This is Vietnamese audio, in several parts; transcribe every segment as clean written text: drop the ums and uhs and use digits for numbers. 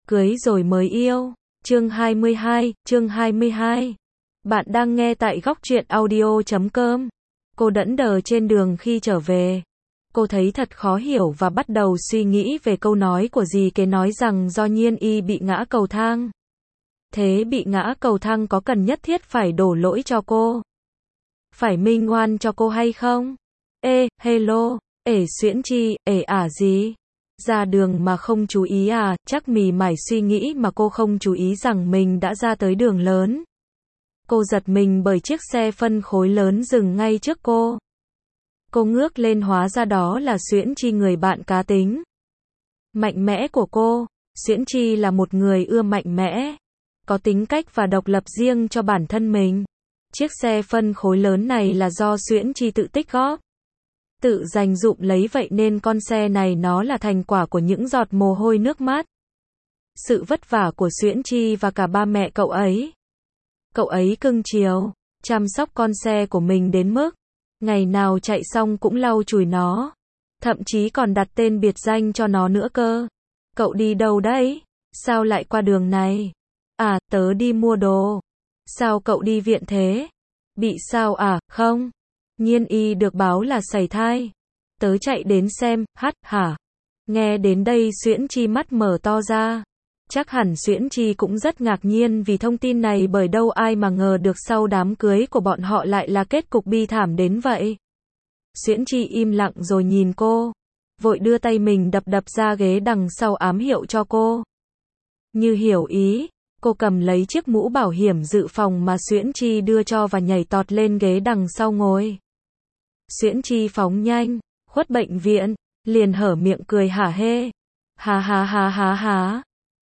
Cưới rồi mới yêu. Chương 22. Bạn đang nghe tại góc truyện audio.com. Cô đẫn đờ trên đường khi trở về. Cô thấy thật khó hiểu và bắt đầu suy nghĩ về câu nói của dì kế nói rằng do Nhiên Y bị ngã cầu thang. Thế bị ngã cầu thang có cần nhất thiết phải đổ lỗi cho cô? Phải minh oan cho cô hay không? Hello, Xuyễn Chi, gì? Ra đường mà không chú ý à? Chắc mỉ mải suy nghĩ mà cô không chú ý rằng mình đã ra tới đường lớn. Cô giật mình bởi chiếc xe phân khối lớn dừng ngay trước cô. Cô ngước lên, hóa ra đó là Xuyễn Chi, người bạn cá tính mạnh mẽ của cô. Xuyễn Chi là một người ưa mạnh mẽ, có tính cách và độc lập riêng cho bản thân mình. Chiếc xe phân khối lớn này là do Xuyễn Chi tự tích góp, tự dành dụm lấy, vậy nên con xe này nó là thành quả của những giọt mồ hôi nước mắt, sự vất vả của Xuyễn Chi và cả ba mẹ cậu ấy. Cậu ấy cưng chiều, chăm sóc con xe của mình đến mức ngày nào chạy xong cũng lau chùi nó, thậm chí còn đặt tên biệt danh cho nó nữa cơ. Cậu đi đâu đấy? Sao lại qua đường này? À, tớ đi mua đồ. Sao cậu đi viện thế? Bị sao à? Không. Nhiên Y được báo là sảy thai. Tớ chạy đến xem, hả? Nghe đến đây Xuyễn Chi mắt mở to ra. Chắc hẳn Xuyễn Chi cũng rất ngạc nhiên vì thông tin này, bởi đâu ai mà ngờ được sau đám cưới của bọn họ lại là kết cục bi thảm đến vậy. Xuyễn Chi im lặng rồi nhìn cô, vội đưa tay mình đập ra ghế đằng sau ám hiệu cho cô. Như hiểu ý, cô cầm lấy chiếc mũ bảo hiểm dự phòng mà Xuyễn Chi đưa cho và nhảy tọt lên ghế đằng sau ngồi. Xuyễn Chi phóng nhanh, khuất bệnh viện, liền hở miệng cười hả hê. Ha.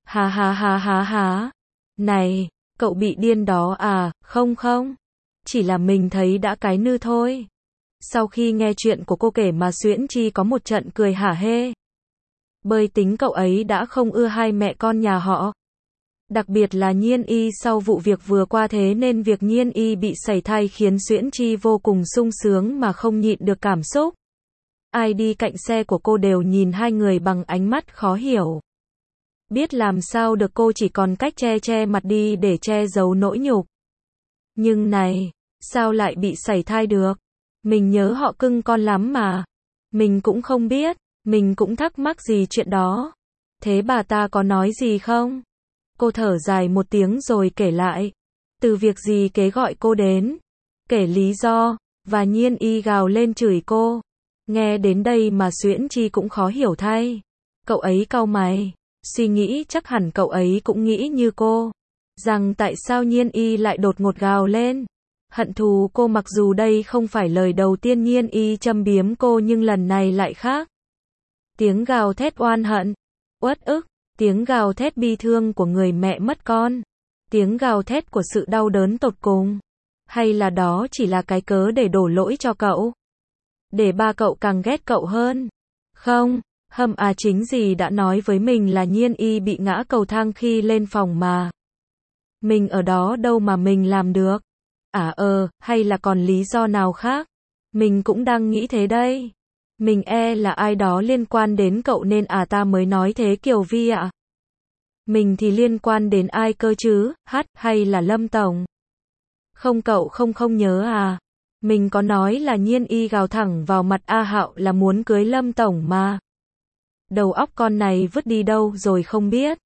Ha. Này, cậu bị điên đó à? Không, chỉ là mình thấy đã cái nư thôi. Sau khi nghe chuyện của cô kể mà Xuyễn Chi có một trận cười hả hê. Bởi tính cậu ấy đã không ưa hai mẹ con nhà họ. Đặc biệt là Nhiên Y sau vụ việc vừa qua, thế nên việc Nhiên Y bị sảy thai khiến Xuyễn Chi vô cùng sung sướng mà không nhịn được cảm xúc. Ai đi cạnh xe của cô đều nhìn hai người bằng ánh mắt khó hiểu. Biết làm sao được, cô chỉ còn cách che mặt đi để che giấu nỗi nhục. Nhưng này, sao lại bị sảy thai được? Mình nhớ họ cưng con lắm mà. Mình cũng không biết, mình cũng thắc mắc gì chuyện đó. Thế bà ta có nói gì không? Cô thở dài một tiếng rồi kể lại. Từ việc gì kế gọi cô đến, kể lý do, và Nhiên Y gào lên chửi cô. Nghe đến đây mà Xuyễn Chi cũng khó hiểu thay. Cậu ấy cau mày, suy nghĩ chắc hẳn cậu ấy cũng nghĩ như cô, rằng tại sao Nhiên Y lại đột ngột gào lên. Hận thù cô, mặc dù đây không phải lời đầu tiên Nhiên Y châm biếm cô, nhưng lần này lại khác. Tiếng gào thét oan hận, uất ức, tiếng gào thét bi thương của người mẹ mất con, tiếng gào thét của sự đau đớn tột cùng. Hay là đó chỉ là cái cớ để đổ lỗi cho cậu, để ba cậu càng ghét cậu hơn? Không, chính dì đã nói với mình là Nhiên Y bị ngã cầu thang khi lên phòng mà. Mình ở đó đâu mà mình làm được. Hay là còn lý do nào khác? Mình cũng đang nghĩ thế đây. Mình là ai đó liên quan đến cậu nên ta mới nói thế Kiều Vi ạ. Mình thì liên quan đến ai cơ chứ? Hay là Lâm Tổng? Không, cậu không nhớ à? Mình có nói là Nhiên Y gào thẳng vào mặt A Hạo là muốn cưới Lâm Tổng mà. Đầu óc con này vứt đi đâu rồi không biết.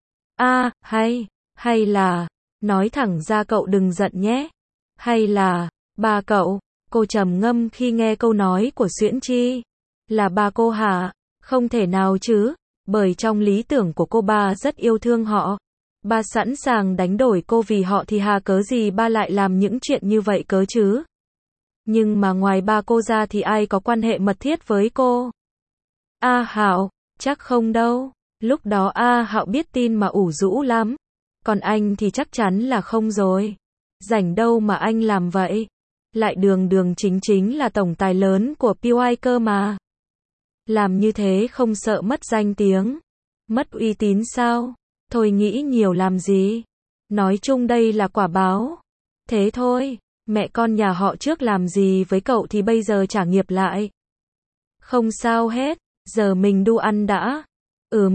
Hay là, nói thẳng ra cậu đừng giận nhé. Hay là, ba cậu? Cô trầm ngâm khi nghe câu nói của Xuyễn Chi. Là ba cô hả? Không thể nào chứ, bởi trong lý tưởng của cô, ba rất yêu thương họ. Ba sẵn sàng đánh đổi cô vì họ, thì hà cớ gì ba lại làm những chuyện như vậy cớ chứ? Nhưng mà ngoài ba cô ra thì ai có quan hệ mật thiết với cô? A Hạo, chắc không đâu. Lúc đó A Hạo biết tin mà ủ rũ lắm. Còn anh thì chắc chắn là không rồi. Rảnh đâu mà anh làm vậy. Lại đường chính là tổng tài lớn của PY cơ mà. Làm như thế không sợ mất danh tiếng, mất uy tín sao? Thôi nghĩ nhiều làm gì. Nói chung đây là quả báo. Thế thôi, mẹ con nhà họ trước làm gì với cậu thì bây giờ trả nghiệp lại. Không sao hết, giờ mình đu ăn đã.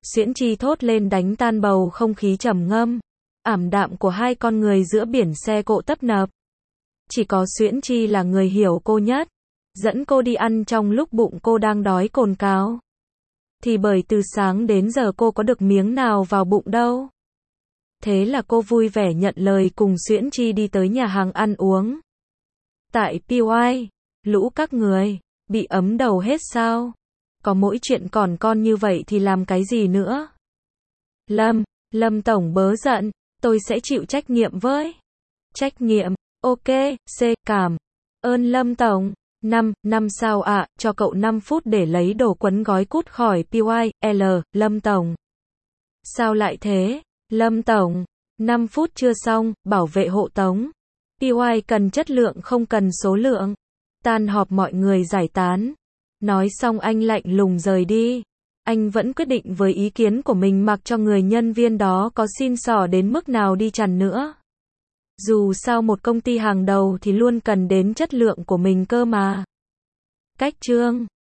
Xuyễn Chi thốt lên đánh tan bầu không khí trầm ngâm, ảm đạm của hai con người giữa biển xe cộ tấp nập. Chỉ có Xuyễn Chi là người hiểu cô nhất, dẫn cô đi ăn trong lúc bụng cô đang đói cồn cào. Thì bởi từ sáng đến giờ cô có được miếng nào vào bụng đâu. Thế là cô vui vẻ nhận lời cùng Xuyễn Chi đi tới nhà hàng ăn uống. Tại PY, lũ các người, bị ấm đầu hết sao? Có mỗi chuyện còn con như vậy thì làm cái gì nữa? Lâm Tổng bớ giận, tôi sẽ chịu trách nhiệm với. Trách nhiệm, ok, cảm ơn Lâm Tổng. 5 sao ạ, cho cậu 5 phút để lấy đồ quấn gói cút khỏi PY, Lâm Tổng. Sao lại thế? Lâm Tổng, 5 phút chưa xong, bảo vệ hộ tống. PY cần chất lượng không cần số lượng. Tan họp mọi người giải tán. Nói xong anh lạnh lùng rời đi. Anh vẫn quyết định với ý kiến của mình mặc cho người nhân viên đó có xin xỏ đến mức nào đi chăng nữa. Dù sao một công ty hàng đầu thì luôn cần đến chất lượng của mình cơ mà. Cách chương